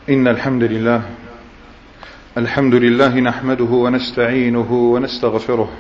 إن الحمد لله نحمده ونستعينه ونستغفره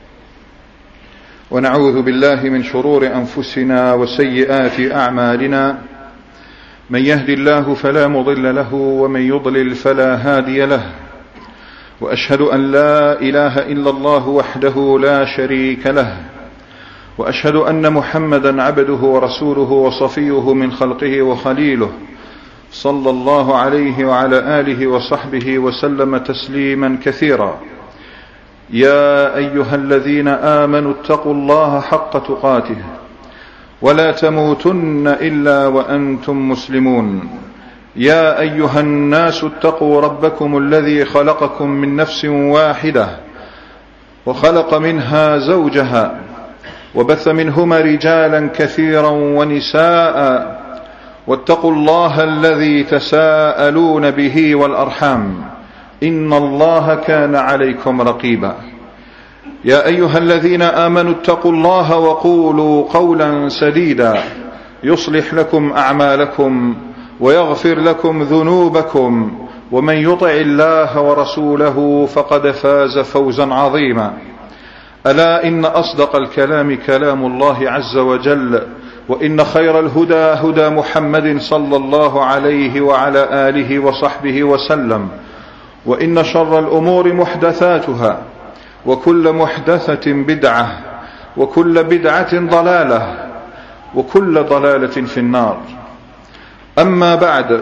ونعوذ بالله من شرور أنفسنا وسيئات أعمالنا. من يهد الله فلا مضل له ومن يضلل فلا هادي له، وأشهد أن لا إله إلا الله وحده لا شريك له، وأشهد أن محمدا عبده ورسوله وصفيه من خلقه وخليله، صلى الله عليه وعلى آله وصحبه وسلم تسليما كثيرا. يا أيها الذين آمنوا اتقوا الله حق تقاته ولا تموتن إلا وأنتم مسلمون. يا أيها الناس اتقوا ربكم الذي خلقكم من نفس واحدة وخلق منها زوجها وبث منهما رجالا كثيرا ونساء، واتقوا الله الذي تساءلون به والأرحام، إن الله كان عليكم رقيبا. يا أيها الذين آمنوا اتقوا الله وقولوا قولا سديدا يصلح لكم أعمالكم ويغفر لكم ذنوبكم، ومن يطع الله ورسوله فقد فاز فوزا عظيما. ألا إن أصدق الكلام كلام الله عز وجل، وإن خير الهدى هدى محمد صلى الله عليه وعلى آله وصحبه وسلم، وإن شر الأمور محدثاتها، وكل محدثة بدعة، وكل بدعة ضلالة، وكل ضلالة في النار. أما بعد،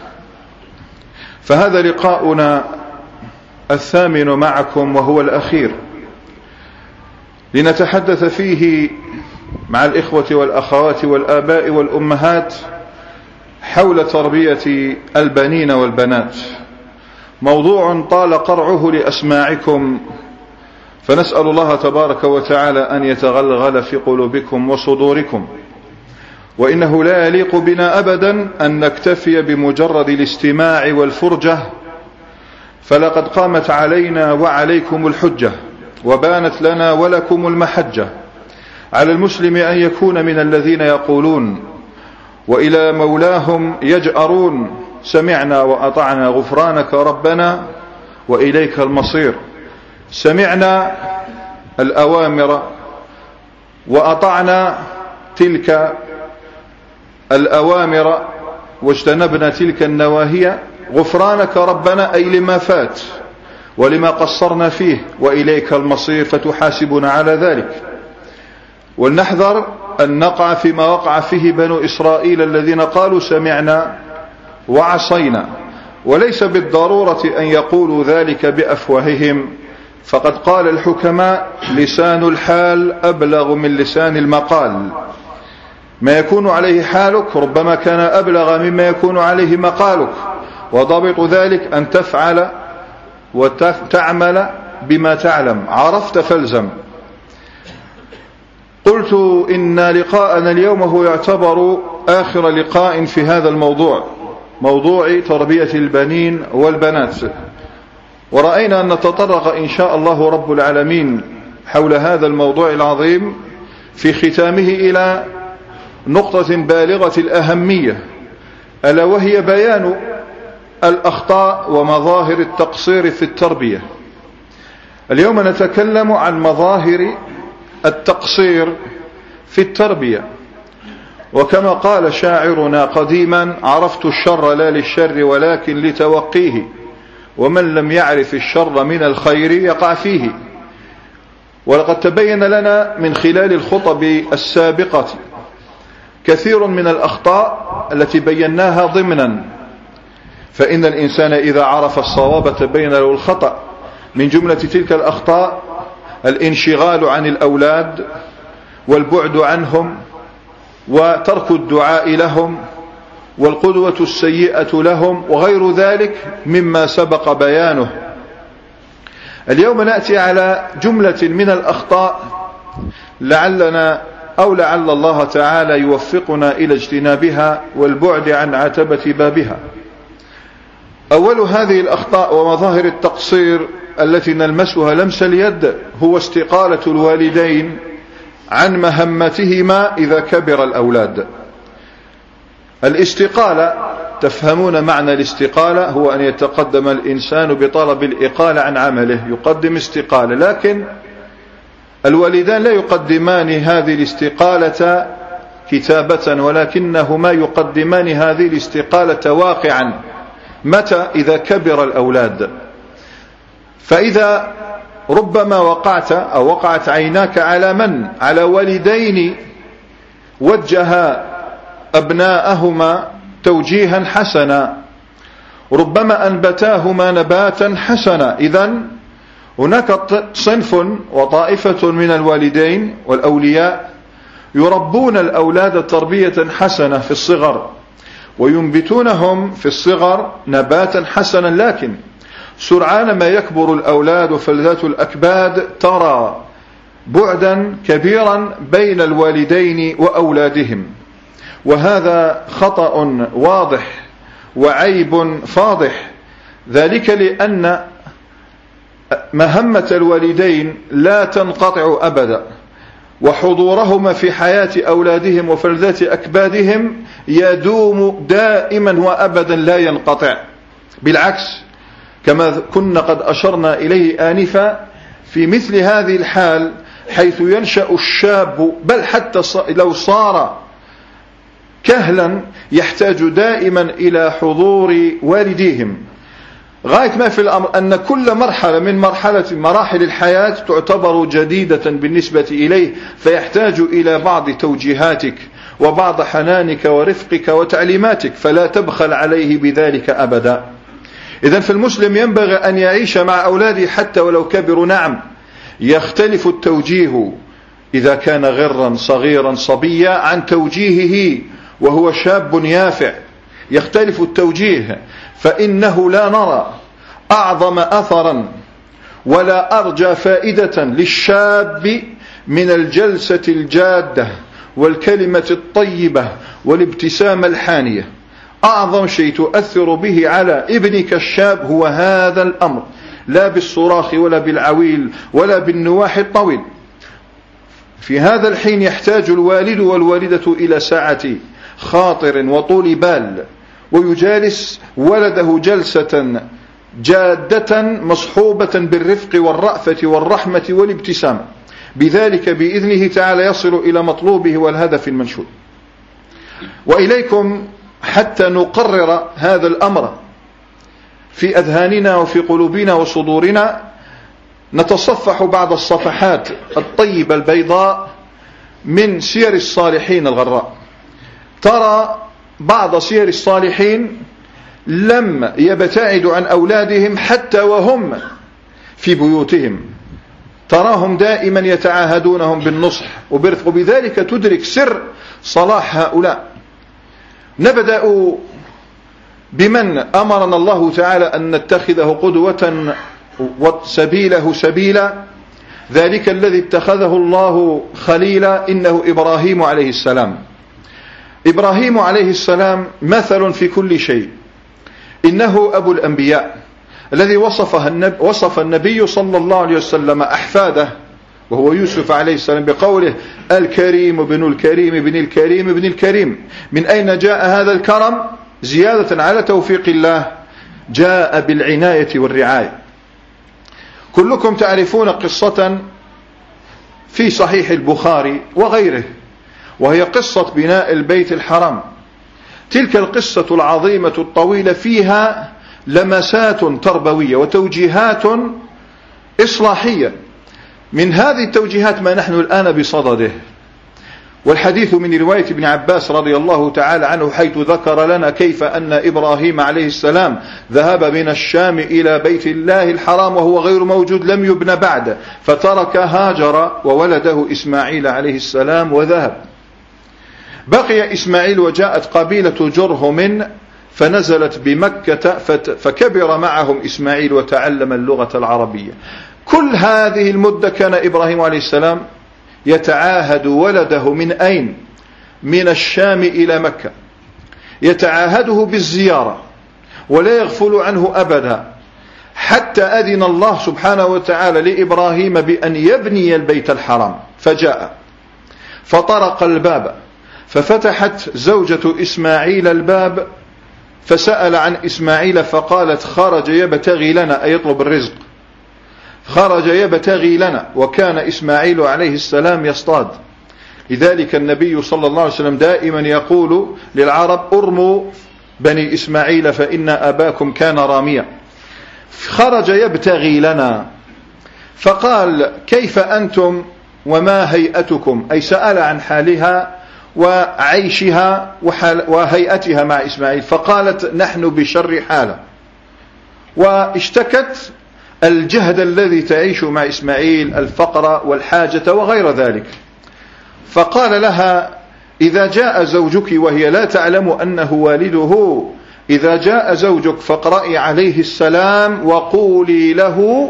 فهذا لقاؤنا الثامن معكم وهو الأخير، لنتحدث فيه مع الإخوة والأخوات والآباء والأمهات حول تربية البنين والبنات، موضوع طال قرعه لأسماعكم، فنسأل الله تبارك وتعالى أن يتغلغل في قلوبكم وصدوركم. وإنه لا يليق بنا أبدا أن نكتفي بمجرد الاستماع والفرجة، فلقد قامت علينا وعليكم الحجة، وبانت لنا ولكم المحجة. على المسلم أن يكون من الذين يقولون وإلى مولاهم يجأرون: سمعنا وأطعنا غفرانك ربنا وإليك المصير. سمعنا الأوامر وأطعنا تلك الأوامر واجتنبنا تلك النواهي، غفرانك ربنا أي لما فات ولما قصرنا فيه، وإليك المصير فتحاسبنا على ذلك. ولنحذر أن نقع فيما وقع فيه بنو إسرائيل الذين قالوا سمعنا وعصينا، وليس بالضرورة أن يقولوا ذلك بأفواههم، فقد قال الحكماء: لسان الحال أبلغ من لسان المقال. ما يكون عليه حالك ربما كان أبلغ مما يكون عليه مقالك، وضبط ذلك أن تفعل وتعمل بما تعلم، عرفت فالزم. قلت إن لقاءنا اليوم هو يعتبر آخر لقاء في هذا الموضوع، موضوع تربية البنين والبنات، ورأينا أن نتطرق إن شاء الله رب العالمين حول هذا الموضوع العظيم في ختامه إلى نقطة بالغة الأهمية، ألا وهي بيان الأخطاء ومظاهر التقصير في التربية. اليوم نتكلم عن مظاهر التقصير في التربية، وكما قال شاعرنا قديما: عرفت الشر لا للشر ولكن لتوقيه، ومن لم يعرف الشر من الخير يقع فيه. ولقد تبين لنا من خلال الخطب السابقة كثير من الأخطاء التي بيناها ضمنا، فإن الإنسان إذا عرف الصواب تبين له الخطأ. من جملة تلك الأخطاء الانشغال عن الأولاد والبعد عنهم وترك الدعاء لهم والقدوة السيئة لهم وغير ذلك مما سبق بيانه. اليوم نأتي على جملة من الأخطاء لعلنا أو لعل الله تعالى يوفقنا إلى اجتنابها والبعد عن عتبة بابها. أول هذه الأخطاء ومظاهر التقصير التي نلمسها لمس اليد هو استقالة الوالدين عن مهمتهما إذا كبر الأولاد. الاستقالة تفهمون معنى الاستقالة، هو أن يتقدم الإنسان بطلب الإقالة عن عمله، يقدم استقالة، لكن الوالدان لا يقدمان هذه الاستقالة كتابة، ولكنهما يقدمان هذه الاستقالة واقعا. متى؟ إذا كبر الأولاد. فإذا ربما وقعت عيناك على من؟ على والدين وجه أبناءهما توجيها حسنا، ربما أنبتاهما نباتا حسنا. إذن هناك صنف وطائفة من الوالدين والأولياء يربون الأولاد تربية حسنة في الصغر، وينبتونهم في الصغر نباتا حسنا، لكن سرعان ما يكبر الأولاد وفلذات الأكباد ترى بعدا كبيرا بين الوالدين وأولادهم، وهذا خطأ واضح وعيب فاضح. ذلك لأن مهمة الوالدين لا تنقطع أبدا، وحضورهما في حياة أولادهم وفلذات أكبادهم يدوم دائما وأبدا لا ينقطع. بالعكس، كما كنا قد أشرنا إليه آنفا، في مثل هذه الحال حيث ينشأ الشاب، بل حتى لو صار كهلا، يحتاج دائما إلى حضور والديهم. غاية ما في الأمر أن كل مرحلة من مراحل الحياة تعتبر جديدة بالنسبة إليه، فيحتاج إلى بعض توجيهاتك وبعض حنانك ورفقك وتعليماتك، فلا تبخل عليه بذلك أبدا. إذن فالمسلم ينبغي أن يعيش مع أولاده حتى ولو كبروا. نعم، يختلف التوجيه إذا كان غرا صغيرا صبيا عن توجيهه وهو شاب يافع، يختلف التوجيه، فإنه لا نرى أعظم أثرا ولا أرجى فائدة للشاب من الجلسة الجادة والكلمة الطيبة والابتسامة الحانية. أعظم شيء تؤثر به على ابنك الشاب هو هذا الأمر، لا بالصراخ ولا بالعويل ولا بالنواح الطويل. في هذا الحين يحتاج الوالد والوالدة إلى سعة خاطر وطول بال، ويجالس ولده جلسة جادة مصحوبة بالرفق والرأفة والرحمة والابتسامة، بذلك بإذنه تعالى يصل إلى مطلوبه والهدف المنشود. وإليكم حتى نقرر هذا الأمر في أذهاننا وفي قلوبنا وصدورنا، نتصفح بعض الصفحات الطيبة البيضاء من سير الصالحين الغراء. ترى بعض سير الصالحين لم يبتعدوا عن أولادهم حتى وهم في بيوتهم، تراهم دائما يتعاهدونهم بالنصح وبرفق، وبذلك تدرك سر صلاح هؤلاء. نبدأ بمن أمرنا الله تعالى أن نتخذه قدوة وسبيله سبيلا، ذلك الذي اتخذه الله خليلا، إنه إبراهيم عليه السلام. إبراهيم عليه السلام مثل في كل شيء، إنه أبو الأنبياء الذي وصف النبي صلى الله عليه وسلم أحفاده وهو يوسف عليه السلام بقوله: الكريم ابن الكريم ابن الكريم ابن الكريم. من أين جاء هذا الكرم؟ زيادة على توفيق الله، جاء بالعناية والرعاية. كلكم تعرفون قصة في صحيح البخاري وغيره، وهي قصة بناء البيت الحرام. تلك القصة العظيمة الطويلة فيها لمسات تربوية وتوجيهات إصلاحية. من هذه التوجيهات ما نحن الآن بصدده، والحديث من رواية ابن عباس رضي الله تعالى عنه، حيث ذكر لنا كيف أن إبراهيم عليه السلام ذهب من الشام إلى بيت الله الحرام وهو غير موجود، لم يبن بعد، فترك هاجر وولده إسماعيل عليه السلام وذهب. بقي إسماعيل وجاءت قبيلة جرهم فنزلت بمكة، فكبر معهم إسماعيل وتعلم اللغة العربية. كل هذه المدة كان إبراهيم عليه السلام يتعاهد ولده من أين؟ من الشام إلى مكة، يتعاهده بالزيارة ولا يغفل عنه أبدا، حتى أذن الله سبحانه وتعالى لإبراهيم بأن يبني البيت الحرام. فجاء فطرق الباب، ففتحت زوجة إسماعيل الباب، فسأل عن إسماعيل فقالت خرج يبتغي لنا، أي يطلب الرزق، خرج يبتغي لنا. وكان إسماعيل عليه السلام يصطاد، لذلك النبي صلى الله عليه وسلم دائما يقول للعرب ارموا بني إسماعيل فإن أباكم كان راميا. خرج يبتغي لنا، فقال كيف أنتم وما هيئتكم، أي سأل عن حالها وعيشها وهيئتها مع إسماعيل، فقالت نحن بشر حالة، واشتكت الجهد الذي تعيش مع إسماعيل، الفقر والحاجة وغير ذلك. فقال لها إذا جاء زوجك، وهي لا تعلم أنه والده، إذا جاء زوجك فاقرئي عليه السلام وقولي له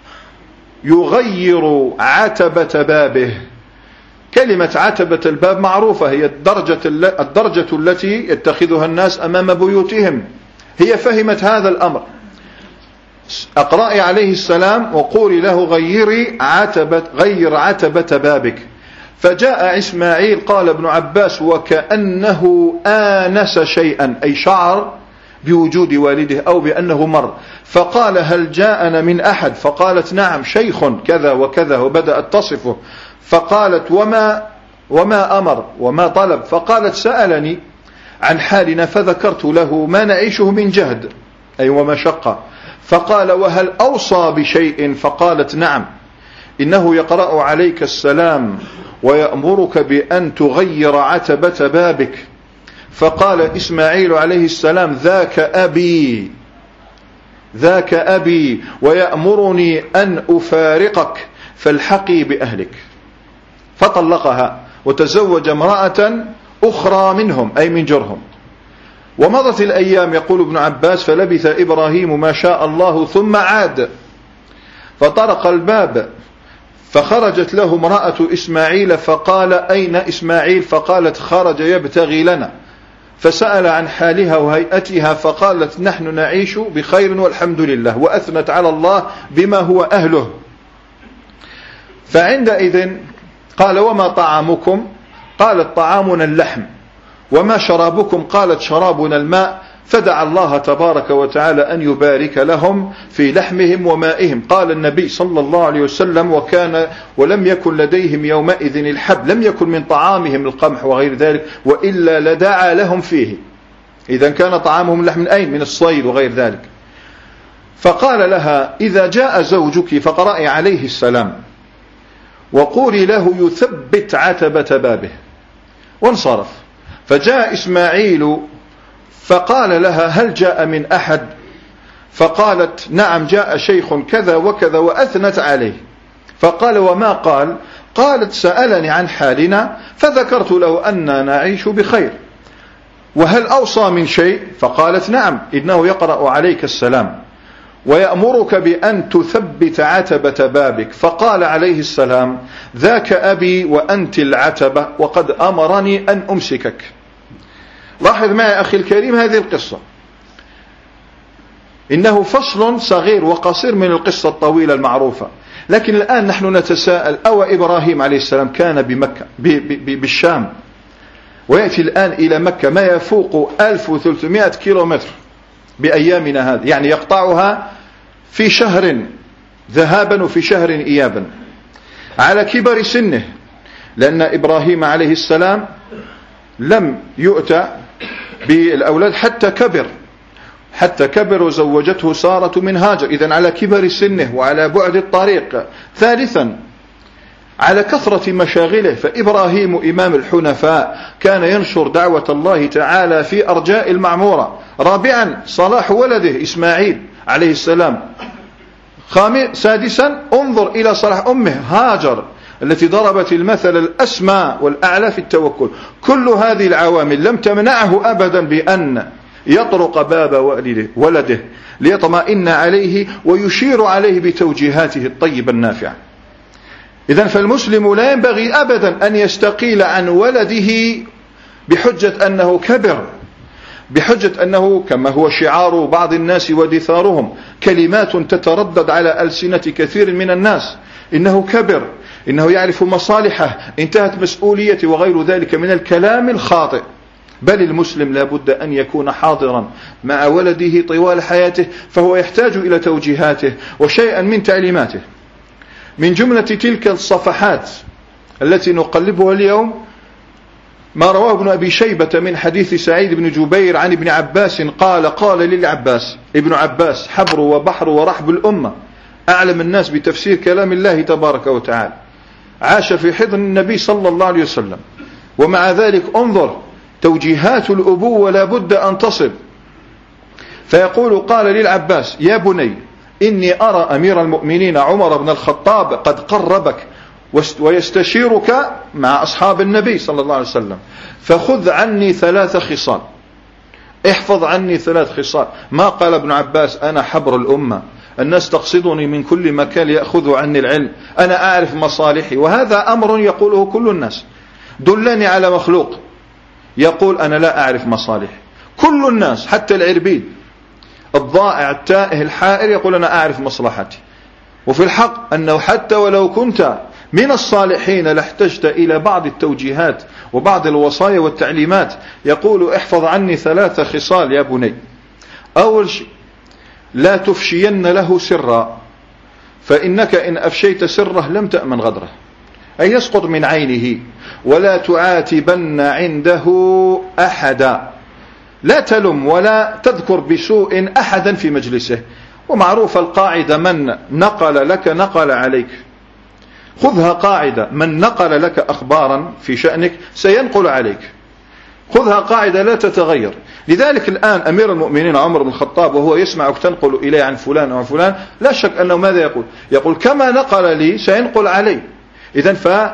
يغير عتبة بابه. كلمة عتبة الباب معروفة، هي الدرجة التي يتخذها الناس أمام بيوتهم، هي فهمت هذا الأمر. أقرأي عليه السلام وقولي له غير عتبة بابك. فجاء إسماعيل، قال ابن عباس وكأنه آنس شيئا، أي شعر بوجود والده أو بأنه مر، فقال هل جاءنا من أحد؟ فقالت نعم شيخ كذا وكذا، وبدأت تصفه. فقالت وما أمر وما طلب؟ فقالت سألني عن حالنا فذكرت له ما نعيشه من جهد أي ومشقة. فقال وهل أوصى بشيء؟ فقالت نعم، إنه يقرأ عليك السلام ويأمرك بأن تغير عتبة بابك. فقال إسماعيل عليه السلام ذاك أبي ويأمرني أن أفارقك فالحقي بأهلك. فطلقها وتزوج امرأة أخرى منهم أي من جرهم. ومضت الأيام، يقول ابن عباس فلبث إبراهيم ما شاء الله ثم عاد، فطرق الباب فخرجت له امرأة إسماعيل، فقال أين إسماعيل؟ فقالت خرج يبتغي لنا. فسأل عن حالها وهيئتها، فقالت نحن نعيش بخير والحمد لله، وأثنت على الله بما هو أهله. فعندئذ قال وما طعامكم؟ قالت طعامنا اللحم. وما شرابكم؟ قالت شرابنا الماء. فدعا الله تبارك وتعالى أن يبارك لهم في لحمهم ومائهم. قال النبي صلى الله عليه وسلم ولم يكن لديهم يومئذ الحب، لم يكن من طعامهم القمح وغير ذلك، وإلا لدعا لهم فيه. إذا كان طعامهم لحم من أين؟ من الصيد وغير ذلك. فقال لها إذا جاء زوجك فقرأي عليه السلام وقولي له يثبت عتبة بابه. وانصرف. فجاء إسماعيل فقال لها هل جاء من أحد؟ فقالت نعم جاء شيخ كذا وكذا، وأثنت عليه. فقال وما قال؟ قالت سألني عن حالنا فذكرت له أننا نعيش بخير. وهل أوصى من شيء؟ فقالت نعم، إنه يقرأ عليك السلام ويأمرك بأن تثبت عتبة بابك. فقال عليه السلام ذاك أبي وأنت العتبة وقد أمرني أن أمسكك. لاحظ معي أخي الكريم هذه القصة، إنه فصل صغير وقصير من القصة الطويلة المعروفة. لكن الآن نحن نتساءل أو إبراهيم عليه السلام كان بمكة بالشام، ويأتي الآن إلى مكة ما يفوق 1300 كيلومتر بأيامنا هذه، يعني يقطعها في شهر ذهابا وفي شهر إيابا، على كبر سنه، لأن إبراهيم عليه السلام لم يؤتى بالأولاد حتى كبر وزوجته سارة من هاجر، إذن على كبر سنه وعلى بعد الطريق. ثالثا على كثرة مشاغله، فإبراهيم إمام الحنفاء كان ينشر دعوة الله تعالى في أرجاء المعمورة. رابعا صلاح ولده إسماعيل عليه السلام. سادسا انظر إلى صلاح أمه هاجر التي ضربت المثل الأسمى والأعلى في التوكل. كل هذه العوامل لم تمنعه أبدا بأن يطرق باب ولده ليطمئن عليه ويشير عليه بتوجيهاته الطيبة النافعة. إذن فالمسلم لا ينبغي أبدا أن يستقيل عن ولده بحجة أنه كبر، بحجة أنه كما هو شعار بعض الناس ودثارهم، كلمات تتردد على ألسنة كثير من الناس، إنه كبر، إنه يعرف مصالحه، انتهت مسؤوليته وغير ذلك من الكلام الخاطئ. بل المسلم لا بد أن يكون حاضرا مع ولده طوال حياته، فهو يحتاج إلى توجيهاته وشيئا من تعليماته. من جملة تلك الصفحات التي نقلبها اليوم ما رواه ابن أبي شيبة من حديث سعيد بن جبير عن ابن عباس قال للعباس: ابن عباس حبر وبحر ورحب الأمة، أعلم الناس بتفسير كلام الله تبارك وتعالى، عاش في حضن النبي صلى الله عليه وسلم، ومع ذلك انظر توجيهات الأبوة لا بد أن تصل. فيقول: قال للعباس: يا بني إني أرى أمير المؤمنين عمر بن الخطاب قد قربك ويستشيرك مع أصحاب النبي صلى الله عليه وسلم، فخذ عني 3 خصال، احفظ عني 3 خصال. ما قال ابن عباس: أنا حبر الأمة، الناس تقصدني من كل مكان يأخذوا عني العلم، أنا أعرف مصالحي. وهذا أمر يقوله كل الناس. دلني على مخلوق يقول أنا لا أعرف مصالحي. كل الناس حتى العربيد الضائع التائه الحائر يقول أنا أعرف مصلحتي. وفي الحق أنه حتى ولو كنت من الصالحين لاحتجت إلى بعض التوجيهات وبعض الوصايا والتعليمات. يقول: احفظ عني 3 خصال يا بني. أول شيء: لا تفشين له سرا، فإنك إن أفشيت سره لم تأمن غدره، أي يسقط من عينه. ولا تعاتبن عنده أحدا، لا تلم ولا تذكر بسوء أحدا في مجلسه. ومعروف القاعدة: من نقل لك نقل عليك. خذها قاعدة: من نقل لك أخبارا في شأنك سينقل عليك. خذها قاعدة لا تتغير. لذلك الآن أمير المؤمنين عمر بن الخطاب وهو يسمعك تنقل إليه عن فلان أو فلان، لا شك أنه ماذا يقول كما نقل لي سينقل علي. إذن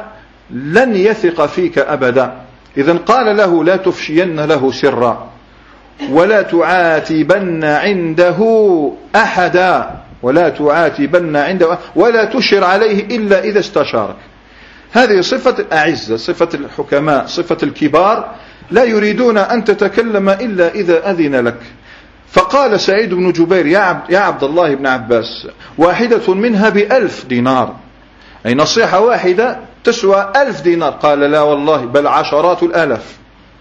فلن يثق فيك أبدا. إذن قال له: لا تفشين له سرا، ولا تعاتبن عنده أحدا، ولا تعاتبن عنده، ولا تشر عليه إلا إذا استشارك. هذه صفة الأعزة، صفة الحكماء، صفة الكبار، لا يريدون أن تتكلم إلا إذا أذن لك. فقال سعيد بن جبير: يا عبد الله بن عباس، واحدة منها ب1000 دينار، أي نصيحة واحدة تسوى 1000 دينار. قال: لا والله، بل عشرات الآلاف.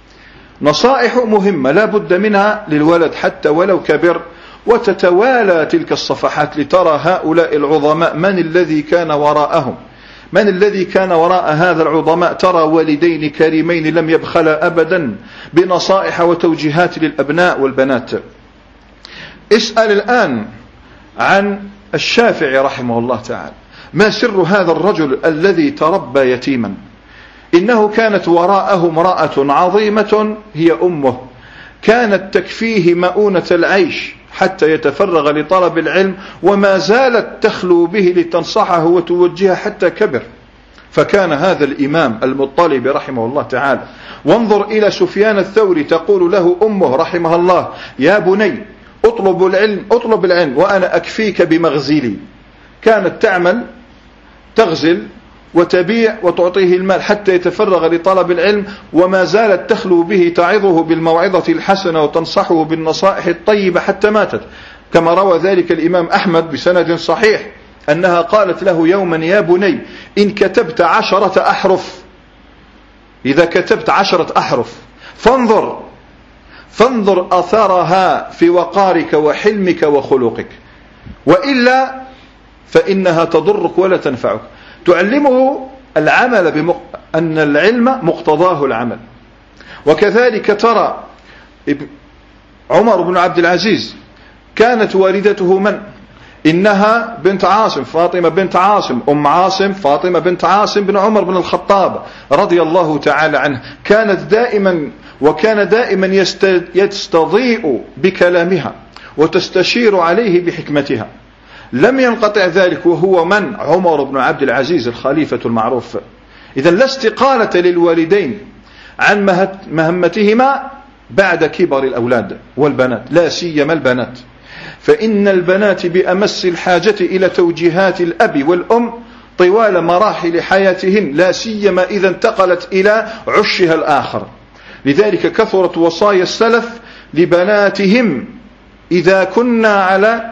نصائح مهمة لا بد منها للولد حتى ولو كبر. وتتوالى تلك الصفحات لترى هؤلاء العظماء من الذي كان وراءهم، من الذي كان وراء هذا العظماء. ترى والدين كريمين لم يبخلا أبدا بنصائح وتوجيهات للأبناء والبنات. اسأل الآن عن الشافعي رحمه الله تعالى، ما سر هذا الرجل الذي تربى يتيما؟ إنه كانت وراءه امرأة عظيمة هي أمه، كانت تكفيه مؤونة العيش حتى يتفرغ لطلب العلم، وما زالت تخلو به لتنصحه وتوجهه حتى كبر. فكان هذا الإمام المطلب رحمه الله تعالى. وانظر إلى سفيان الثوري، تقول له أمه رحمه الله: يا بني اطلب العلم وأنا أكفيك بمغزلي. كانت تعمل تغزل وتبيع وتعطيه المال حتى يتفرغ لطلب العلم، وما زالت تخلو به تعظه بالموعظة الحسنة وتنصحه بالنصائح الطيبة حتى ماتت. كما روى ذلك الإمام أحمد بسند صحيح أنها قالت له يوما: يا بني إن كتبت 10 أحرف، إذا كتبت 10 أحرف فانظر أثرها في وقارك وحلمك وخلقك، وإلا فإنها تضرك ولا تنفعك. تعلمه العمل أن العلم مقتضاه العمل. وكذلك ترى عمر بن عبد العزيز، كانت والدته من؟ إنها بنت عاصم، فاطمة بنت عاصم، أم عاصم فاطمة بنت عاصم بن عمر بن الخطاب رضي الله تعالى عنه. كان دائما يستضيء بكلامها وتستشير عليه بحكمتها. لم ينقطع ذلك وهو من؟ عمر بن عبد العزيز الخليفة المعروف. إذا لا استقالة للوالدين عن مهمتهما بعد كبر الأولاد والبنات، لا سيما البنات، فإن البنات بأمس الحاجة إلى توجيهات الأب والأم طوال مراحل حياتهن، لا سيما إذا انتقلت إلى عشها الآخر. لذلك كثرت وصايا السلف لبناتهم إذا كنا على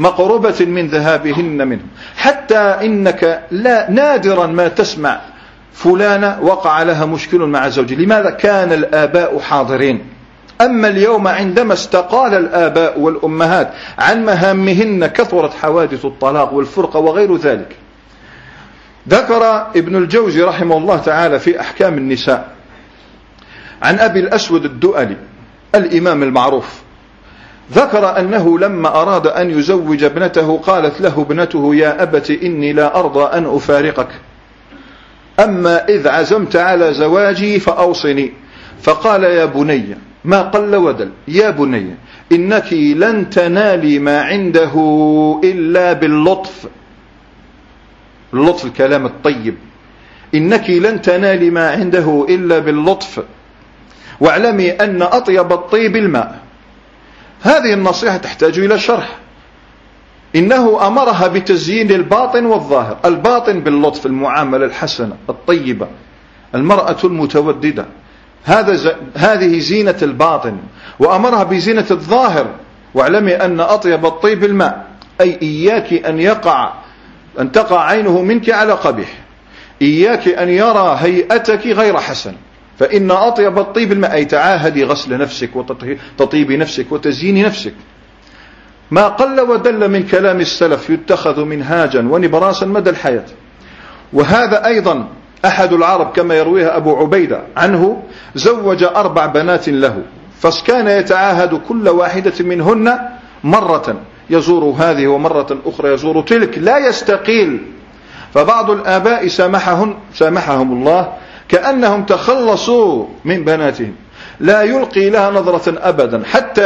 مقربة من ذهابهن منه، حتى إنك نادرا ما تسمع فلانة وقع لها مشكل مع زوجها. لماذا؟ كان الآباء حاضرين. أما اليوم عندما استقال الآباء والأمهات عن مهامهن كثرت حوادث الطلاق والفرقة وغير ذلك. ذكر ابن الجوزي رحمه الله تعالى في أحكام النساء عن أبي الأسود الدؤلي الإمام المعروف، ذكر أنه لما أراد أن يزوج ابنته قالت له ابنته: يا أبت إني لا أرضى أن أفارقك، أما إذ عزمت على زواجي فأوصني. فقال: يا بني، ما قل ودل، يا بني إنك لن تنالي ما عنده إلا باللطف. اللطف الكلام الطيب. إنك لن تنالي ما عنده إلا باللطف، واعلمي أن أطيب الطيب الماء. هذه النصيحة تحتاج إلى شرح. إنه أمرها بتزيين الباطن والظاهر. الباطن باللطف، المعاملة الحسنة الطيبة، المرأة المتوددة، هذه زينة الباطن. وأمرها بزينة الظاهر، واعلمي أن أطيب الطيب الماء، أي إياك أن تقع عينه منك على قبيح، إياك أن يرى هيئتك غير حسن، فإن أطيب الطيب الماء، أي تعاهدي غسل نفسك وتطيب نفسك وتزيين نفسك. ما قل ودل من كلام السلف يتخذ منهاجا ونبراسا مدى الحياة. وهذا أيضا أحد العرب كما يرويها أبو عبيدة عنه، زوج 4 بنات له، فكان يتعاهد كل واحدة منهن مرة، يزور هذه ومرة أخرى يزور تلك، لا يستقيل. فبعض الآباء سامحهم الله كأنهم تخلصوا من بناتهم، لا يلقي لها نظرة أبدا، حتى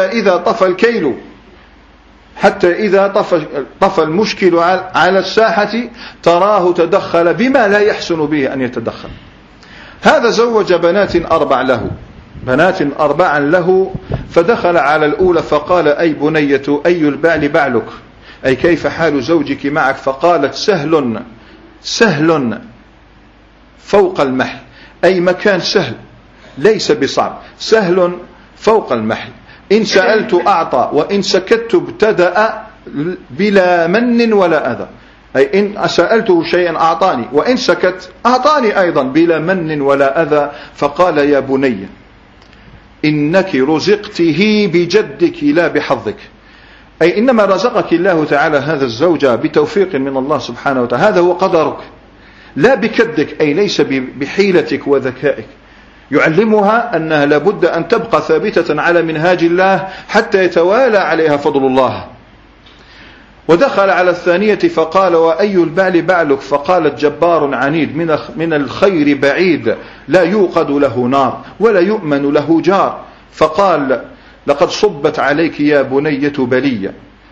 إذا طفى المشكل على الساحة تراه تدخل بما لا يحسن به أن يتدخل. هذا زوج بنات 4 له، فدخل على الأولى فقال: أي بنية، أي البعل بعلك، أي كيف حال زوجك معك؟ فقالت: سهل فوق المحل، أي مكان سهل ليس بصعب، سهل فوق المحل، إن سألت أعطى وإن سكت ابتدأ بلا من ولا أذى، أي إن سألته شيئا أعطاني وإن سكت أعطاني أيضا بلا من ولا أذى. فقال: يا بني إنك رزقته بجدك لا بحظك، أي إنما رزقك الله تعالى هذا الزوج بتوفيق من الله سبحانه وتعالى، هذا هو قدرك، لا بكدك، أي ليس بحيلتك وذكائك. يعلمها أنها لابد أن تبقى ثابتة على منهاج الله حتى يتوالى عليها فضل الله. ودخل على الثانية فقال: وأي البعل بعلك؟ فقالت: جبار عنيد، من الخير بعيد، لا يوقد له نار ولا يؤمن له جار. فقال: لقد صبت عليك يا بنية بلية،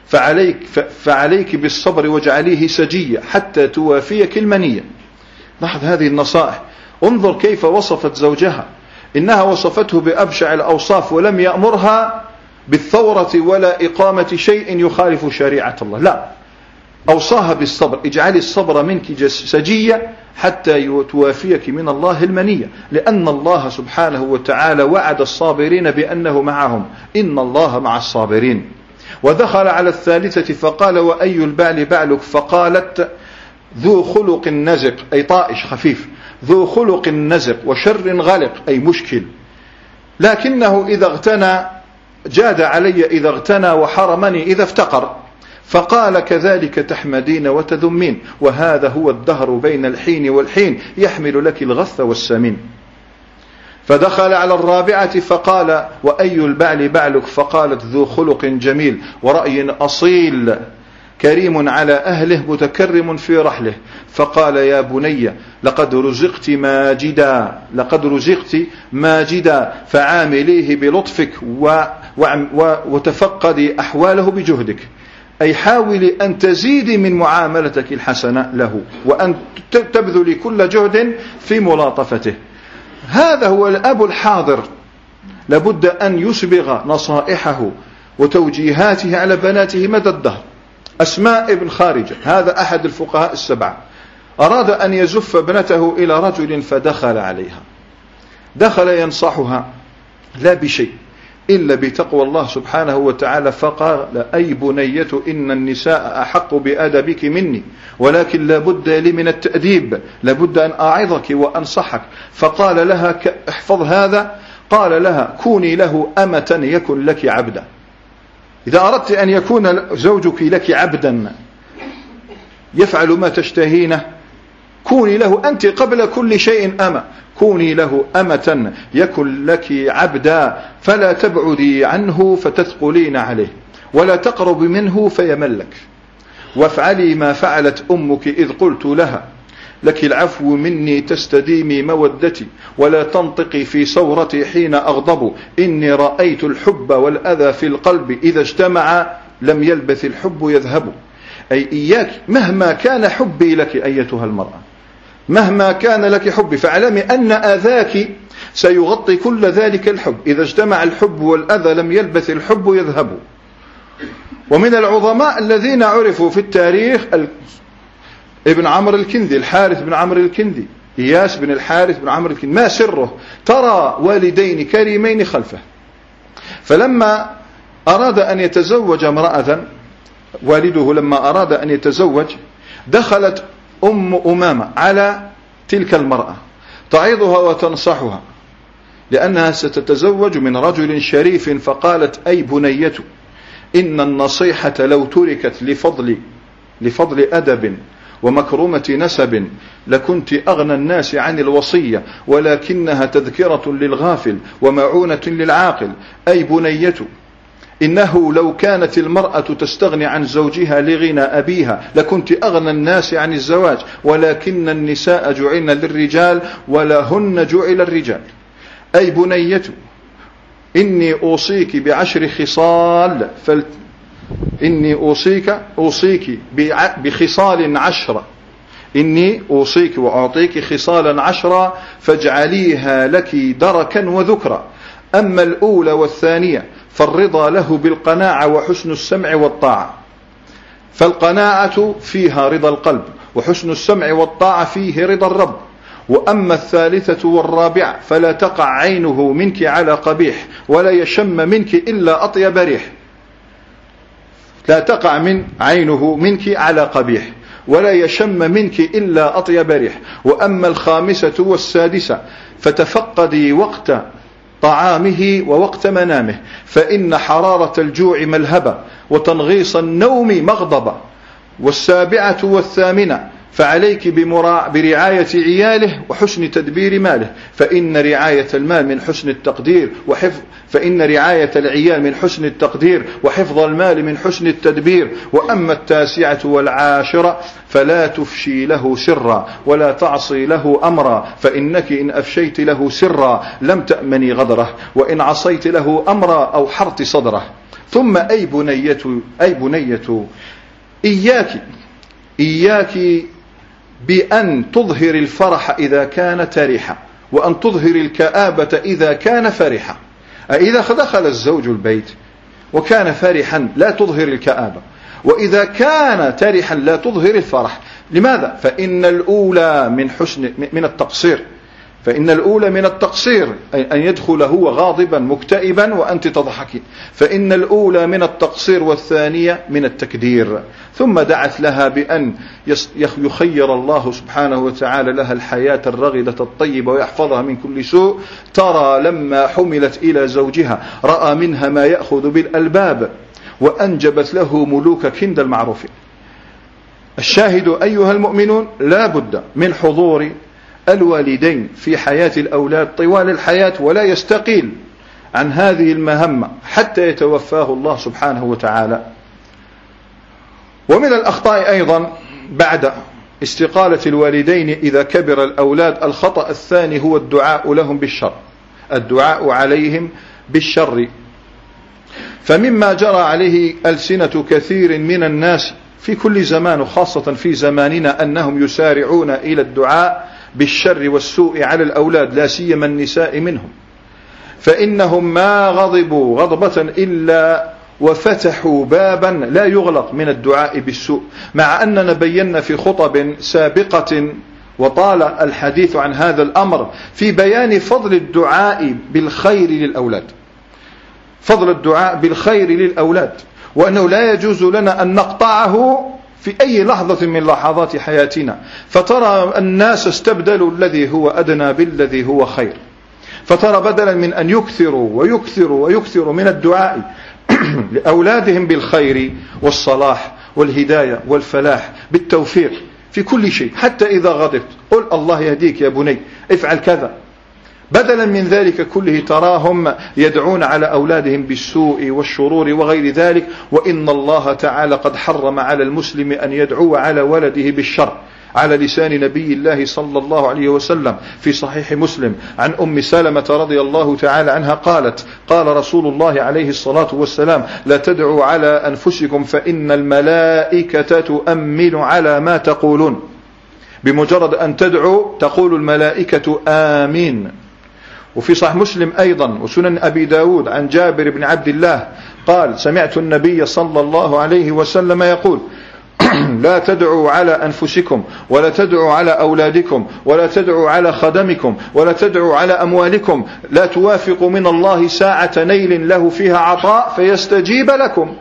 فعليك بالصبر واجعليه سجية حتى توافيك المنية. لاحظ هذه النصائح، انظر كيف وصفت زوجها، إنها وصفته بأبشع الأوصاف، ولم يأمرها بالثورة ولا إقامة شيء يخالف شريعة الله، لا، أوصاها بالصبر، اجعلي الصبر منك سجية حتى توافيك من الله المنية، لأن الله سبحانه وتعالى وعد الصابرين بأنه معهم، إن الله مع الصابرين. ودخل على الثالثة فقال: وأي البعل بعلك؟ فقالت: ذو خلق نزق، أي طائش خفيف، ذو خلق نزق وشر غلق، أي مشكل، لكنه إذا اغتنى جاد علي إذا اغتنى وحرمني إذا افتقر. فقال: كذلك تحمدين وتذمين، وهذا هو الدهر بين الحين والحين، يحمل لك الغث والسمين. فدخل على الرابعة فقال: وأي البعل بعلك؟ فقالت: ذو خلق جميل ورأي أصيل، كريم على أهله، متكرم في رحله. فقال: يا بني لقد رزقت ماجدا فعامليه بلطفك وتفقدي أحواله بجهدك، أي حاولي أن تزيدي من معاملتك الحسنة له، وأن تبذلي كل جهد في ملاطفته. هذا هو الأب الحاضر، لابد أن يسبغ نصائحه وتوجيهاته على بناته مدى الدهر. أسماء بن خارجة، هذا أحد الفقهاء السبعة، أراد أن يزف ابنته إلى رجل فدخل عليها، دخل ينصحها لا بشيء، إلا بتقوى الله سبحانه وتعالى، فقال: أي بنية إن النساء أحق بأدبك مني، ولكن لابد لي من التأديب، لابد أن أعظك وأنصحك. فقال لها: احفظ هذا. قال لها: كوني له أمة يكن لك عبدا. إذا أردت أن يكون زوجك لك عبدا يفعل ما تشتهينه، كوني له أنت قبل كل شيء أمة، كوني له أمة يكن لك عبدا، فلا تبعدي عنه فتثقلين عليه، ولا تقرب منه فيملك. وافعلي ما فعلت أمك إذ قلت لها: لك العفو مني تستديمي مودتي، ولا تنطقي في صورتي حين أغضب، إني رأيت الحب والأذى في القلب، إذا اجتمع لم يلبث الحب يذهب. أي إياك مهما كان حبي لك أيتها المرأة، مهما كان لك حبي، فاعلمي أن أذاك سيغطي كل ذلك الحب، إذا اجتمع الحب والأذى لم يلبث الحب يذهب. ومن العظماء الذين عرفوا في التاريخ ابن عمرو الكندي، الحارث بن عمرو الكندي، إياس بن الحارث بن عمرو الكندي. ما سره؟ ترى والدين كريمين خلفه، فلما أراد أن يتزوج امرأة، والده لما أراد أن يتزوج، دخلت أم أمامة على تلك المرأة تعظها وتنصحها لأنها ستتزوج من رجل شريف، فقالت: أي بنية إن النصيحة لو تركت لفضل أدب ومكرمة نسب لكنت أغنى الناس عن الوصية، ولكنها تذكرة للغافل ومعونة للعاقل. أي بنية إنه لو كانت المرأة تستغني عن زوجها لغنى أبيها لكنت أغنى الناس عن الزواج، ولكن النساء جعلن للرجال ولهن جعل الرجال. أي بنية إني أوصيك ب10 خصال، إني أوصيك بخصال 10، إني أوصيك وأعطيك خصالا 10 فاجعليها لك دركا وذكرا. أما الأولى والثانية فالرضا له بالقناعة وحسن السمع والطاعة، فالقناعة فيها رضا القلب، وحسن السمع والطاعة فيه رضا الرب. وأما الثالثة والرابعة فلا تقع عينه منك على قبيح، ولا يشم منك إلا أطيب ريح. لا تقع من عينه منك على قبيح، ولا يشم منك إلا أطيب ريح. وأما الخامسة والسادسة فتفقدي وقت طعامه ووقت منامه، فإن حرارة الجوع ملهبة وتنغيص النوم مغضبة. والسابعة والثامنة فعليك برعاية عياله وحسن تدبير ماله، فإن رعاية المال من حسن التقدير فإن رعاية العيال من حسن التقدير، وحفظ المال من حسن التدبير. وأما التاسعة والعاشرة فلا تفشي له سرا ولا تعصي له أمرا، فإنك إن أفشيت له سرا لم تأمني غدره، وإن عصيت له أمرا أوحرت صدره. ثم أي بنية إياك بأن تظهر الفرح إذا كان ترحا، وأن تظهر الكآبة إذا كان فرحا. إذا دخل الزوج البيت وكان فرحا لا تظهر الكآبة، وإذا كان ترحا لا تظهر الفرح. لماذا؟ فإن الأولى من التقصير، فإن الأولى من التقصير أي أن يدخل هو غاضبا مكتئبا وأنت تضحكي، فإن الأولى من التقصير والثانية من التكدير. ثم دعت لها بأن يخير الله سبحانه وتعالى لها الحياة الرغدة الطيبة ويحفظها من كل سوء. ترى لما حملت إلى زوجها رأى منها ما يأخذ بالألباب، وأنجبت له ملوك كند المعروفين. الشاهد أيها المؤمنون لا بد من حضور الوالدين في حياة الأولاد طوال الحياة، ولا يستقيل عن هذه المهمة حتى يتوفاه الله سبحانه وتعالى. ومن الأخطاء أيضا بعد استقالة الوالدين إذا كبر الأولاد الخطأ الثاني هو الدعاء لهم بالشر، الدعاء عليهم بالشر. فمما جرى عليه ألسنة كثير من الناس في كل زمان وخاصة في زماننا أنهم يسارعون إلى الدعاء بالشر والسوء على الأولاد، لا سيما النساء منهم، فإنهم ما غضبوا غضبة إلا وفتحوا بابا لا يغلق من الدعاء بالسوء، مع أننا بينا في خطب سابقة وطال الحديث عن هذا الأمر في بيان فضل الدعاء بالخير للأولاد. فضل الدعاء بالخير للأولاد، وأنه لا يجوز لنا أن نقطعه في أي لحظة من لحظات حياتنا. فترى الناس استبدلوا الذي هو أدنى بالذي هو خير، فترى بدلا من أن يكثروا من الدعاء لأولادهم بالخير والصلاح والهداية والفلاح بالتوفيق في كل شيء، حتى إذا غضبت قل الله يهديك يا بني افعل كذا. بدلا من ذلك كله تراهم يدعون على أولادهم بالسوء والشرور وغير ذلك، وإن الله تعالى قد حرم على المسلم أن يدعو على ولده بالشر، على لسان نبي الله صلى الله عليه وسلم في صحيح مسلم عن أم سلمة رضي الله تعالى عنها قالت: قال رسول الله عليه الصلاة والسلام: لا تدعوا على أنفسكم فإن الملائكة تؤمن على ما تقولون. بمجرد أن تدعوا تقول الملائكة آمين. وفي صحيح مسلم أيضا وسنن أبي داود عن جابر بن عبد الله قال: سمعت النبي صلى الله عليه وسلم يقول: لا تدعوا على أنفسكم ولا تدعوا على أولادكم ولا تدعوا على خدمكم ولا تدعوا على أموالكم، لا توافقوا من الله ساعة نيل له فيها عطاء فيستجيب لكم.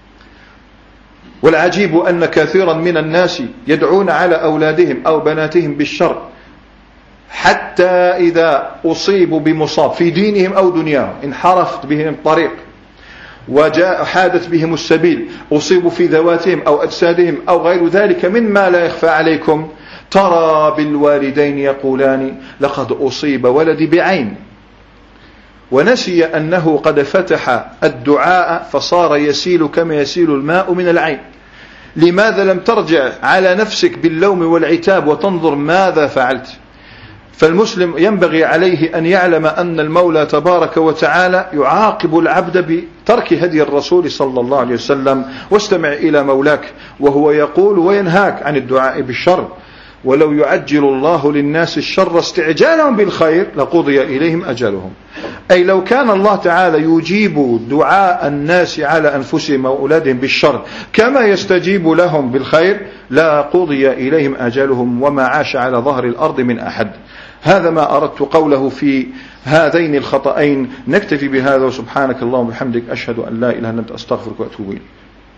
والعجيب أن كثيرا من الناس يدعون على أولادهم أو بناتهم بالشر، حتى إذا أصيبوا بمصاب في دينهم أو دنياهم، انحرفت بهم الطريق وحادت بهم السبيل، أصيبوا في ذواتهم أو أجسادهم أو غير ذلك مما لا يخفى عليكم، ترى بالوالدين يقولان: لقد أصيب ولدي بعين، ونسي أنه قد فتح الدعاء فصار يسيل كما يسيل الماء من العين. لماذا لم ترجع على نفسك باللوم والعتاب وتنظر ماذا فعلت؟ فالمسلم ينبغي عليه أن يعلم أن المولى تبارك وتعالى يعاقب العبد بترك هدي الرسول صلى الله عليه وسلم. واستمع إلى مولاك وهو يقول وينهاك عن الدعاء بالشر: ولو يعجل الله للناس الشر استعجالهم بالخير لقضي إليهم أجلهم. أي لو كان الله تعالى يجيب دعاء الناس على أنفسهم وأولادهم بالشر كما يستجيب لهم بالخير لقضي إليهم أجلهم وما عاش على ظهر الأرض من أحد. هذا ما أردت قوله في هذين الخطأين. نكتفي بهذا، وسبحانك اللهم وبحمدك أشهد أن لا إله إلا أنت أستغفرك وأتوب إليك.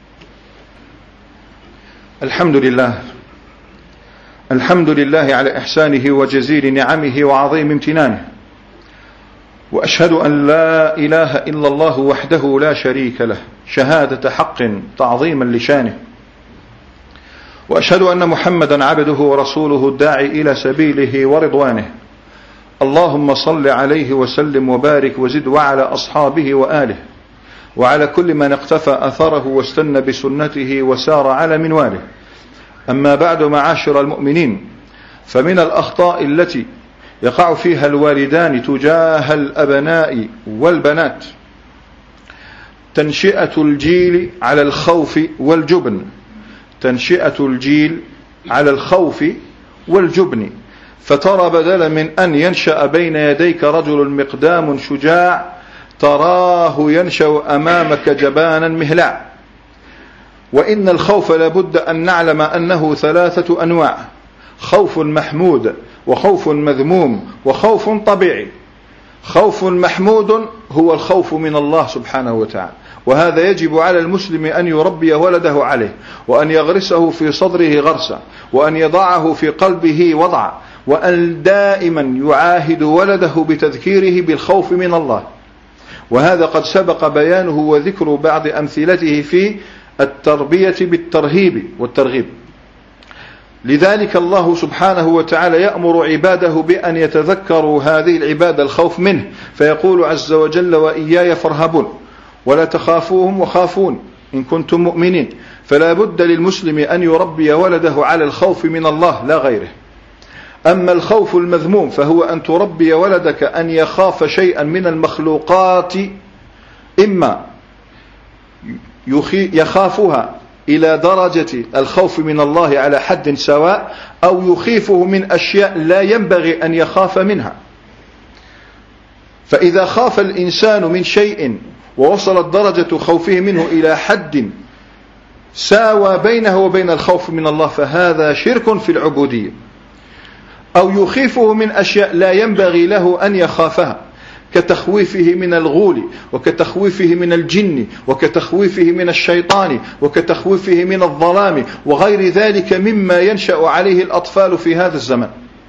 الحمد لله على إحسانه وجزيل نعمه وعظيم امتنانه، وأشهد أن لا إله إلا الله وحده لا شريك له شهادة حق تعظيما لشانه، وأشهد أن محمدا عبده ورسوله الداعي إلى سبيله ورضوانه. اللهم صل عليه وسلم وبارك وزد وعلى أصحابه وآله وعلى كل من اقتفى أثره واستنى بسنته وسار على منواله. أما بعد، معاشر المؤمنين، فمن الأخطاء التي يقع فيها الوالدان تجاه الأبناء والبنات تنشئة الجيل على الخوف والجبن. تنشئة الجيل على الخوف والجبن، فترى بدلا من أن ينشأ بين يديك رجل مقدام شجاع تراه ينشأ أمامك جبانا مهلع. وإن الخوف لابد أن نعلم أنه 3 أنواع: خوف محمود وخوف مذموم وخوف طبيعي. خوف محمود هو الخوف من الله سبحانه وتعالى، وهذا يجب على المسلم أن يربي ولده عليه، وأن يغرسه في صدره غرسا، وأن يضعه في قلبه وضعا، وأن دائما يعاهد ولده بتذكيره بالخوف من الله. وهذا قد سبق بيانه وذكر بعض أمثلته في التربية بالترهيب والترغيب. لذلك الله سبحانه وتعالى يأمر عباده بأن يتذكروا هذه العبادة الخوف منه، فيقول عز وجل: وإياي فارهبون ولا تخافوهم وخافون إن كنتم مؤمنين. فلا بد للمسلم أن يربي ولده على الخوف من الله لا غيره. أما الخوف المذموم فهو أن تربي ولدك أن يخاف شيئا من المخلوقات، إما يخافها إلى درجة الخوف من الله على حد سواء، أو يخيفه من أشياء لا ينبغي أن يخاف منها. فإذا خاف الإنسان من شيء ووصلت درجة خوفه منه إلى حد ساوى بينه وبين الخوف من الله فهذا شرك في العبودية. أو يخيفه من أشياء لا ينبغي له أن يخافها، كتخويفه من الغول وكتخويفه من الجن وكتخويفه من الشيطان وكتخويفه من الظلام وغير ذلك مما ينشأ عليه الأطفال في هذا الزمن.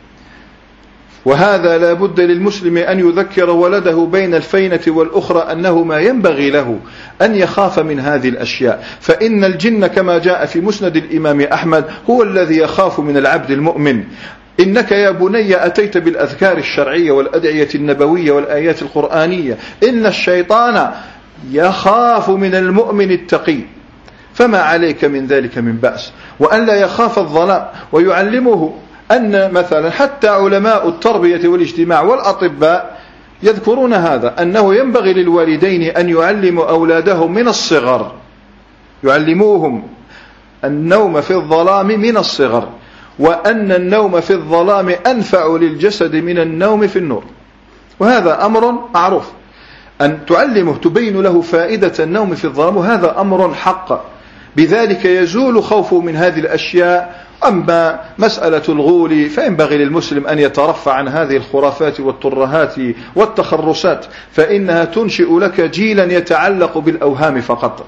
وهذا لا بد للمسلم أن يذكر ولده بين الفينة والأخرى أنه ما ينبغي له أن يخاف من هذه الأشياء، فإن الجن كما جاء في مسند الإمام أحمد هو الذي يخاف من العبد المؤمن. إنك يا بني أتيت بالأذكار الشرعية والأدعية النبوية والآيات القرآنية، إن الشيطان يخاف من المؤمن التقي، فما عليك من ذلك من بأس. وأن لا يخاف الظلام، ويعلمه أن مثلا حتى علماء التربية والاجتماع والأطباء يذكرون هذا، أنه ينبغي للوالدين أن يعلموا أولادهم من الصغر، يعلموهم النوم في الظلام من الصغر، وأن النوم في الظلام أنفع للجسد من النوم في النور. وهذا أمر معروف، أن تعلمه تبين له فائدة النوم في الظلام، وهذا أمر حق، بذلك يزول خوفه من هذه الأشياء. أما مسألة الغول فينبغي للمسلم أن يترفع عن هذه الخرافات والترهات والتخرصات، فإنها تنشئ لك جيلا يتعلق بالأوهام فقط.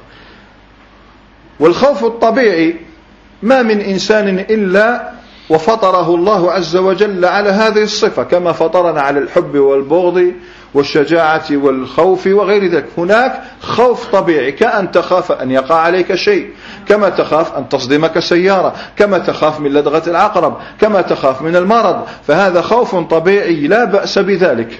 والخوف الطبيعي ما من إنسان إلا وفطره الله عز وجل على هذه الصفة، كما فطرنا على الحب والبغض والشجاعة والخوف وغير ذلك. هناك خوف طبيعي، كأن تخاف أن يقع عليك شيء، كما تخاف أن تصدمك سيارة، كما تخاف من لدغة العقرب، كما تخاف من المرض، فهذا خوف طبيعي لا بأس بذلك.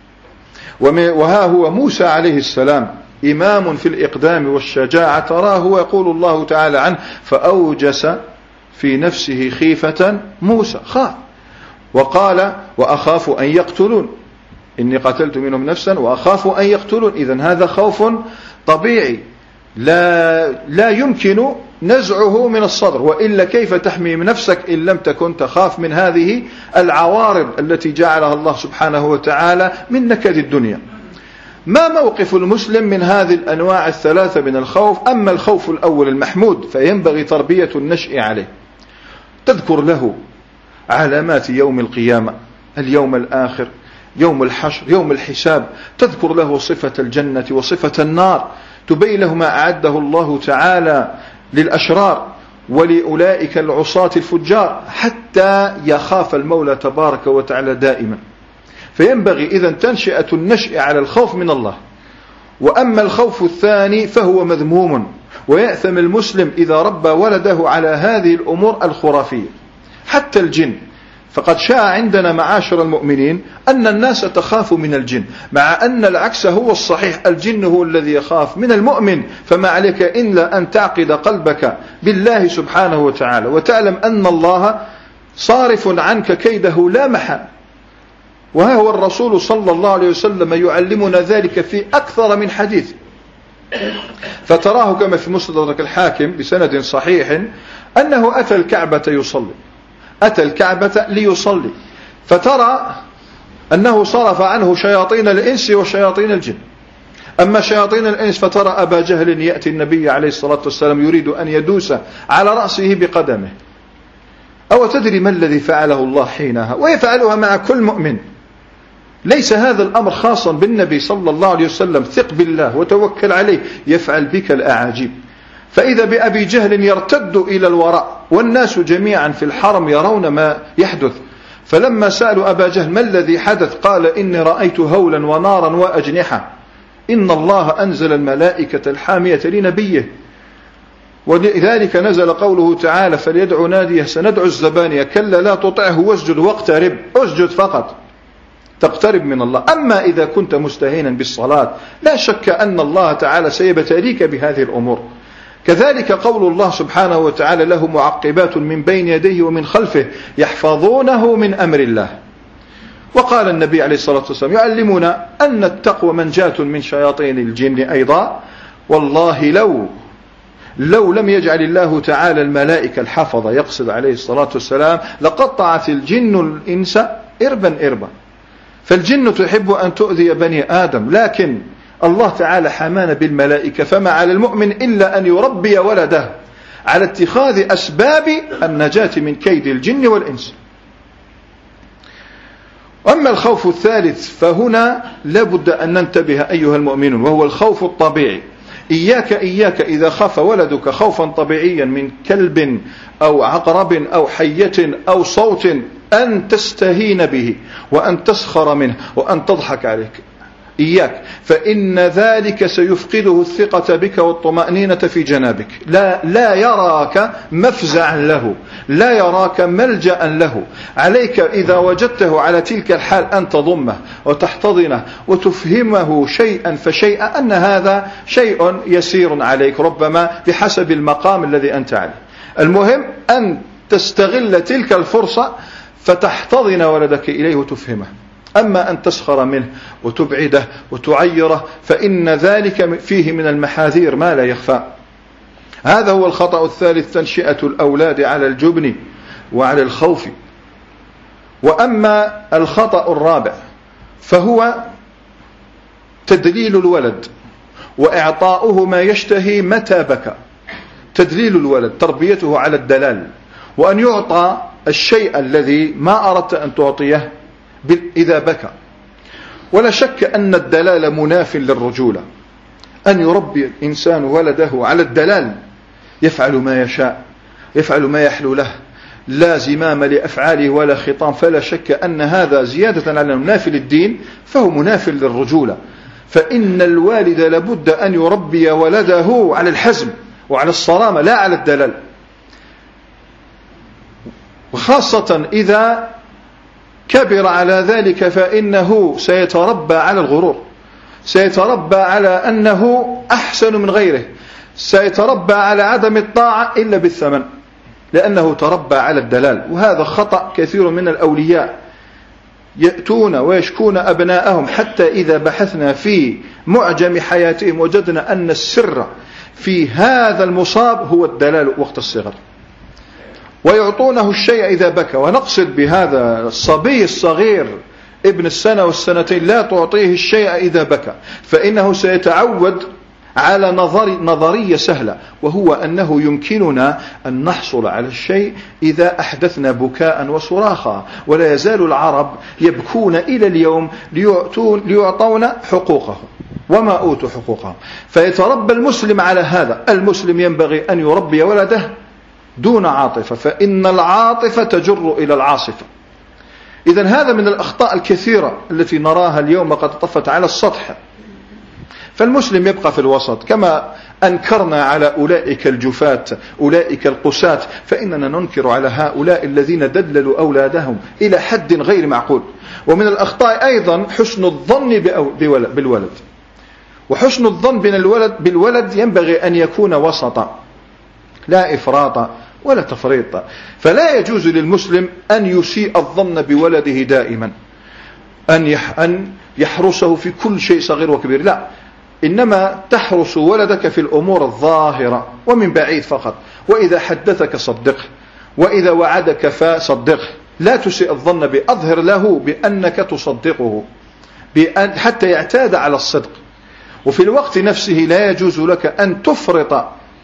وها هو موسى عليه السلام إمام في الإقدام والشجاعة، تراه ويقول الله تعالى عنه: فأوجس في نفسه خيفة موسى، خاف وقال: وأخاف أن يقتلون، إني قتلت منهم نفسا وأخاف أن يقتلون. إذن هذا خوف طبيعي لا يمكن نزعه من الصدر، وإلا كيف تحمي نفسك إن لم تكن تخاف من هذه العوارض التي جعلها الله سبحانه وتعالى من نكد الدنيا. ما موقف المسلم من هذه الأنواع الثلاثة من الخوف؟ أما الخوف الأول المحمود فينبغي تربية النشء عليه، تذكر له علامات يوم القيامة، اليوم الآخر، يوم الحشر، يوم الحساب، تذكر له صفة الجنة وصفة النار، تبين له ما أعده الله تعالى للأشرار ولأولئك العصاة الفجار، حتى يخاف المولى تبارك وتعالى دائما. فينبغي إذن تنشئة النشء على الخوف من الله. وأما الخوف الثاني فهو مذموم، ويأثم المسلم إذا ربى ولده على هذه الأمور الخرافية. حتى الجن، فقد شاء عندنا معاشر المؤمنين أن الناس تخاف من الجن، مع أن العكس هو الصحيح، الجن هو الذي يخاف من المؤمن. فما عليك إلا أن تعقد قلبك بالله سبحانه وتعالى، وتعلم أن الله صارف عنك كيده لا محال. وها هو الرسول صلى الله عليه وسلم يعلمنا ذلك في أكثر من حديث، فتراه كما في مستدرك الحاكم بسند صحيح أنه أتى الكعبة يصلي، أتى الكعبة ليصلي، فترى أنه صرف عنه شياطين الإنس وشياطين الجن. أما شياطين الإنس فترى أبا جهل يأتي النبي عليه الصلاة والسلام يريد أن يدوس على رأسه بقدمه. أو تدري ما الذي فعله الله حينها؟ ويفعلها مع كل مؤمن. ليس هذا الأمر خاصا بالنبي صلى الله عليه وسلم، ثق بالله وتوكل عليه، يفعل بك الأعاجيب. فإذا بأبي جهل يرتد إلى الوراء، والناس جميعا في الحرم يرون ما يحدث. فلما سألوا أبا جهل ما الذي حدث قال: إني رأيت هولا ونارا وأجنحة، إن الله أنزل الملائكة الحامية لنبيه. ولذلك نزل قوله تعالى: فليدعو ناديه سندعو الزبانية، كلا لا تطعه واسجد واقترب. اسجد فقط تقترب من الله. أما إذا كنت مستهينا بالصلاة لا شك أن الله تعالى سيبتليك بهذه الأمور. كذلك قول الله سبحانه وتعالى: له معقبات من بين يديه ومن خلفه يحفظونه من أمر الله. وقال النبي عليه الصلاة والسلام يعلمنا أن التقوى منجاة من شياطين الجن أيضا. والله لو لم يجعل الله تعالى الملائكة الحفظة، يقصد عليه الصلاة والسلام، لقطعت الجن الإنس إربا إربا. فالجن تحب أن تؤذي بني آدم، لكن الله تعالى حمانا بالملائكة، فما على المؤمن إلا أن يربي ولده على اتخاذ أسباب النجاة من كيد الجن والإنس. أما الخوف الثالث فهنا لابد أن ننتبه أيها المؤمنون، وهو الخوف الطبيعي. إياك إذا خاف ولدك خوفا طبيعيا من كلب أو عقرب أو حية أو صوت أن تستهين به وأن تسخر منه وأن تضحك عليك. إياك، فإن ذلك سيفقده الثقة بك والطمأنينة في جنابك. لا يراك مفزعا له، لا يراك ملجأ له. عليك إذا وجدته على تلك الحال أن تضمه وتحتضنه وتفهمه شيئا فشيئا أن هذا شيء يسير عليك ربما بحسب المقام الذي أنت عليه. المهم أن تستغل تلك الفرصة فتحتضن ولدك إليه وتفهمه. أما أن تسخر منه وتبعده وتعيره فإن ذلك فيه من المحاذير ما لا يخفى. هذا هو الخطأ الثالث، تنشئة الأولاد على الجبن وعلى الخوف. وأما الخطأ الرابع فهو تدليل الولد وإعطاؤه ما يشتهي متى بكى. تدليل الولد، تربيته على الدلال، وأن يعطى الشيء الذي ما أردت أن تعطيه إذا بكى. ولا شك أن الدلال مناف للرجولة. أن يربي الإنسان ولده على الدلال، يفعل ما يشاء، يفعل ما يحلو له، لا زمام لأفعاله ولا خطام، فلا شك أن هذا زيادة على مناف للدين فهو مناف للرجولة. فإن الوالد لابد أن يربي ولده على الحزم وعلى الصرامة لا على الدلال، وخاصة إذا كبر على ذلك فإنه سيتربى على الغرور، سيتربى على أنه أحسن من غيره، سيتربى على عدم الطاعة إلا بالثمن لأنه تربى على الدلال. وهذا خطأ كثير من الأولياء يأتون ويشكون أبناءهم، حتى إذا بحثنا في معجم حياتهم وجدنا أن السر في هذا المصاب هو الدلال وقت الصغر، ويعطونه الشيء إذا بكى. ونقصد بهذا الصبي الصغير ابن السنة والسنتين لا تعطيه الشيء إذا بكى، فإنه سيتعود على نظرية سهلة، وهو أنه يمكننا أن نحصل على الشيء إذا أحدثنا بكاء وصراخا. ولا يزال العرب يبكون إلى اليوم ليعطون حقوقهم وما أوتوا حقوقهم. فيتربى المسلم على هذا. المسلم ينبغي أن يربي ولده دون عاطفة، فإن العاطفة تجر إلى العاصفة. إذن هذا من الأخطاء الكثيرة التي نراها اليوم قد طفت على السطح. فالمسلم يبقى في الوسط، كما أنكرنا على أولئك الجفاة أولئك القساة، فإننا ننكر على هؤلاء الذين دللوا أولادهم إلى حد غير معقول. ومن الأخطاء أيضا حسن الظن بالولد. وحسن الظن بالولد ينبغي أن يكون وسطا، لا إفراط ولا تفريط. فلا يجوز للمسلم أن يسيء الظن بولده دائما، أن يحرسه في كل شيء صغير وكبير، لا، إنما تحرس ولدك في الأمور الظاهرة ومن بعيد فقط. وإذا حدثك صدقه، وإذا وعدك فصدقه، لا تسيء الظن بأظهر له بأنك تصدقه حتى يعتاد على الصدق. وفي الوقت نفسه لا يجوز لك أن تفرط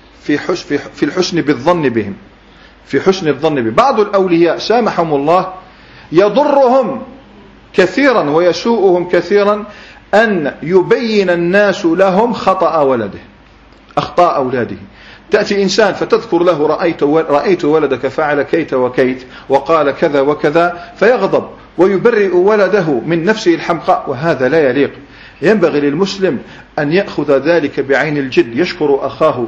في الحسن بالظن بهم، في حسن الظن بهم. بعض الأولياء سامحهم الله يضرهم كثيرا ويسوءهم كثيرا أن يبين الناس لهم خطأ ولده، أخطاء أولاده. تأتي إنسان فتذكر له رأيت ولدك فعل كيت وكيت وقال كذا وكذا، فيغضب ويبرئ ولده من نفسه الحمقاء، وهذا لا يليق. ينبغي للمسلم أن يأخذ ذلك بعين الجد، يشكر أخاه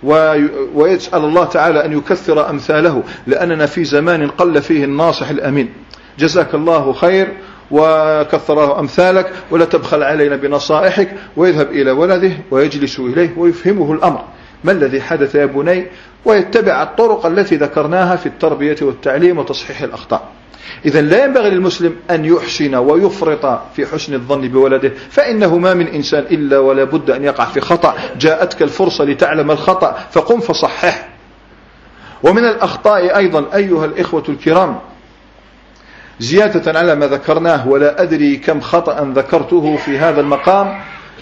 ويسأل الله تعالى أن يكثر أمثاله، لأننا في زمان قل فيه الناصح الأمين. جزاك الله خير وكثره أمثالك، ولا تبخل علينا بنصائحك. ويذهب إلى ولده ويجلس إليه ويفهمه الأمر، ما الذي حدث يا بني، ويتبع الطرق التي ذكرناها في التربية والتعليم وتصحيح الأخطاء. إذن لا ينبغي للمسلم أن يحسن ويفرط في حسن الظن بولده، فإنه ما من إنسان إلا ولا بد أن يقع في خطأ. جاءتك الفرصة لتعلم الخطأ فقم فصحح. ومن الأخطاء أيضا أيها الإخوة الكرام، زيادة على ما ذكرناه، ولا أدري كم خطأ ذكرته في هذا المقام،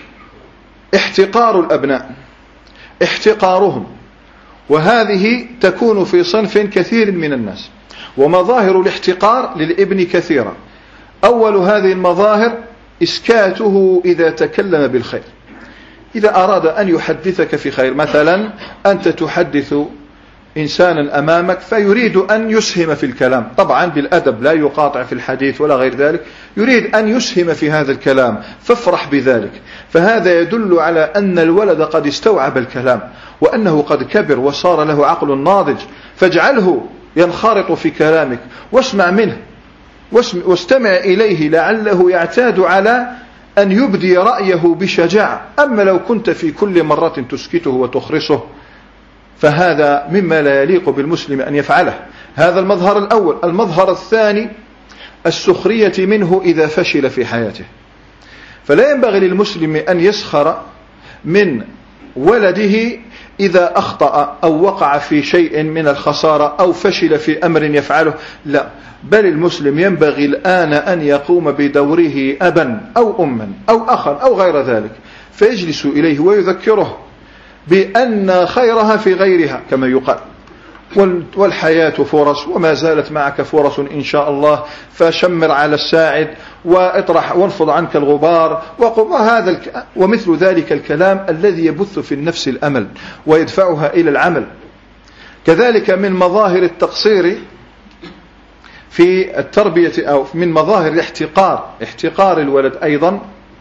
احتقار الأبناء، احتقارهم. وهذه تكون في صنف كثير من الناس، ومظاهر الاحتقار للابن كثيرة. أول هذه المظاهر إسكاته إذا تكلم بالخير. إذا أراد أن يحدثك في خير، مثلا أنت تحدث إنسانا أمامك فيريد أن يسهم في الكلام، طبعا بالأدب لا يقاطع في الحديث ولا غير ذلك، يريد أن يسهم في هذا الكلام، فافرح بذلك. فهذا يدل على أن الولد قد استوعب الكلام وأنه قد كبر وصار له عقل ناضج، فاجعله ينخرط في كلامك واسمع منه واستمع إليه لعله يعتاد على أن يبدي رأيه بشجاعة. أما لو كنت في كل مرة تسكته وتخرسه فهذا مما لا يليق بالمسلم أن يفعله. هذا المظهر الأول. المظهر الثاني السخرية منه إذا فشل في حياته. فلا ينبغي للمسلم أن يسخر من ولده إذا أخطأ أو وقع في شيء من الخسارة أو فشل في أمر يفعله، لا، بل المسلم ينبغي الآن أن يقوم بدوره أبا أو أما أو أخا أو غير ذلك، فيجلس إليه ويذكره بأن خيرها في غيرها كما يقال، والحياة فرص وما زالت معك فرص إن شاء الله، فشمر على الساعد واطرح وانفض عنك الغبار ومثل ذلك الكلام الذي يبث في النفس الأمل ويدفعها إلى العمل. كذلك من مظاهر التقصير في التربية أو من مظاهر احتقار الولد أيضا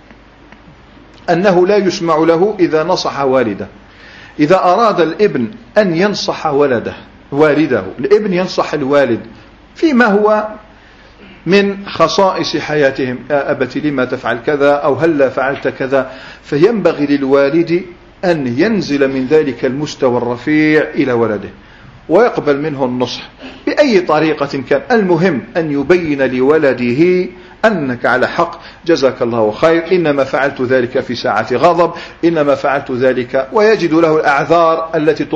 أنه لا يسمع له إذا نصح والده. إذا أراد الابن أن ينصح والده، الابن ينصح الوالد فيما هو من خصائص حياتهم، يا أبت لما تفعل كذا أو هلا فعلت كذا، فينبغي للوالد أن ينزل من ذلك المستوى الرفيع إلى ولده ويقبل منه النصح بأي طريقة كان. المهم أن يبين لولده أنك على حق، جزاك الله خير، إنما فعلت ذلك في ساعة غضب، إنما فعلت ذلك، ويجد له الأعذار التي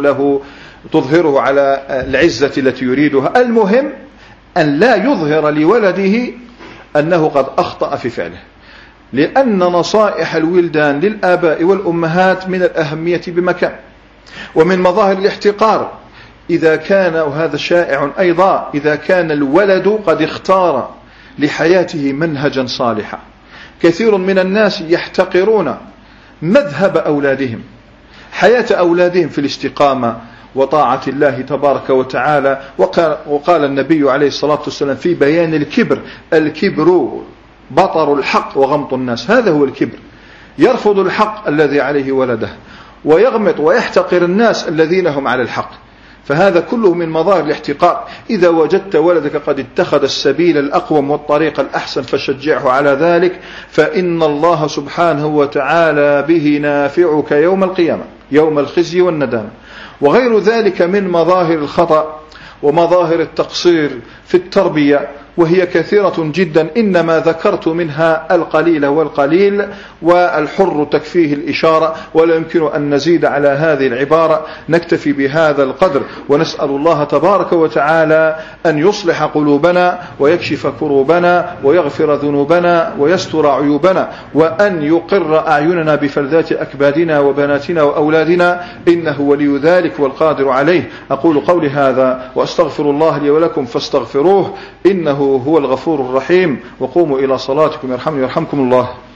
تظهره على العزة التي يريدها. المهم أن لا يظهر لولده أنه قد أخطأ في فعله، لأن نصائح الولدان للآباء والأمهات من الأهمية بمكان. ومن مظاهر الاحتقار إذا كان، وهذا شائع أيضا، إذا كان الولد قد اختار لحياته منهجا صالحا. كثير من الناس يحتقرون مذهب أولادهم، حياة أولادهم في الاستقامة وطاعة الله تبارك وتعالى. وقال النبي عليه الصلاة والسلام في بيان الكبر بطر الحق وغمط الناس. هذا هو الكبر، يرفض الحق الذي عليه ولده ويغمط ويحتقر الناس الذين هم على الحق، فهذا كله من مظاهر الاحتقار. إذا وجدت ولدك قد اتخذ السبيل الأقوم والطريق الأحسن فشجعه على ذلك، فإن الله سبحانه وتعالى به نافعك يوم القيامة، يوم الخزي والندامة. وغير ذلك من مظاهر الخطأ ومظاهر التقصير في التربية، وهي كثيرة جدا، إنما ذكرت منها القليل والقليل، والحر تكفيه الإشارة، ولا يمكن أن نزيد على هذه العبارة. نكتفي بهذا القدر، ونسأل الله تبارك وتعالى أن يصلح قلوبنا ويكشف كروبنا ويغفر ذنوبنا ويستر عيوبنا، وأن يقر أعيننا بفلذات أكبادنا وبناتنا وأولادنا، إنه ولي ذلك والقادر عليه. أقول قولي هذا وأستغفر الله لي ولكم فاستغفروه، إنه هو الغفور الرحيم. وقوموا إلى صلاتكم يرحمني ويرحمكم الله.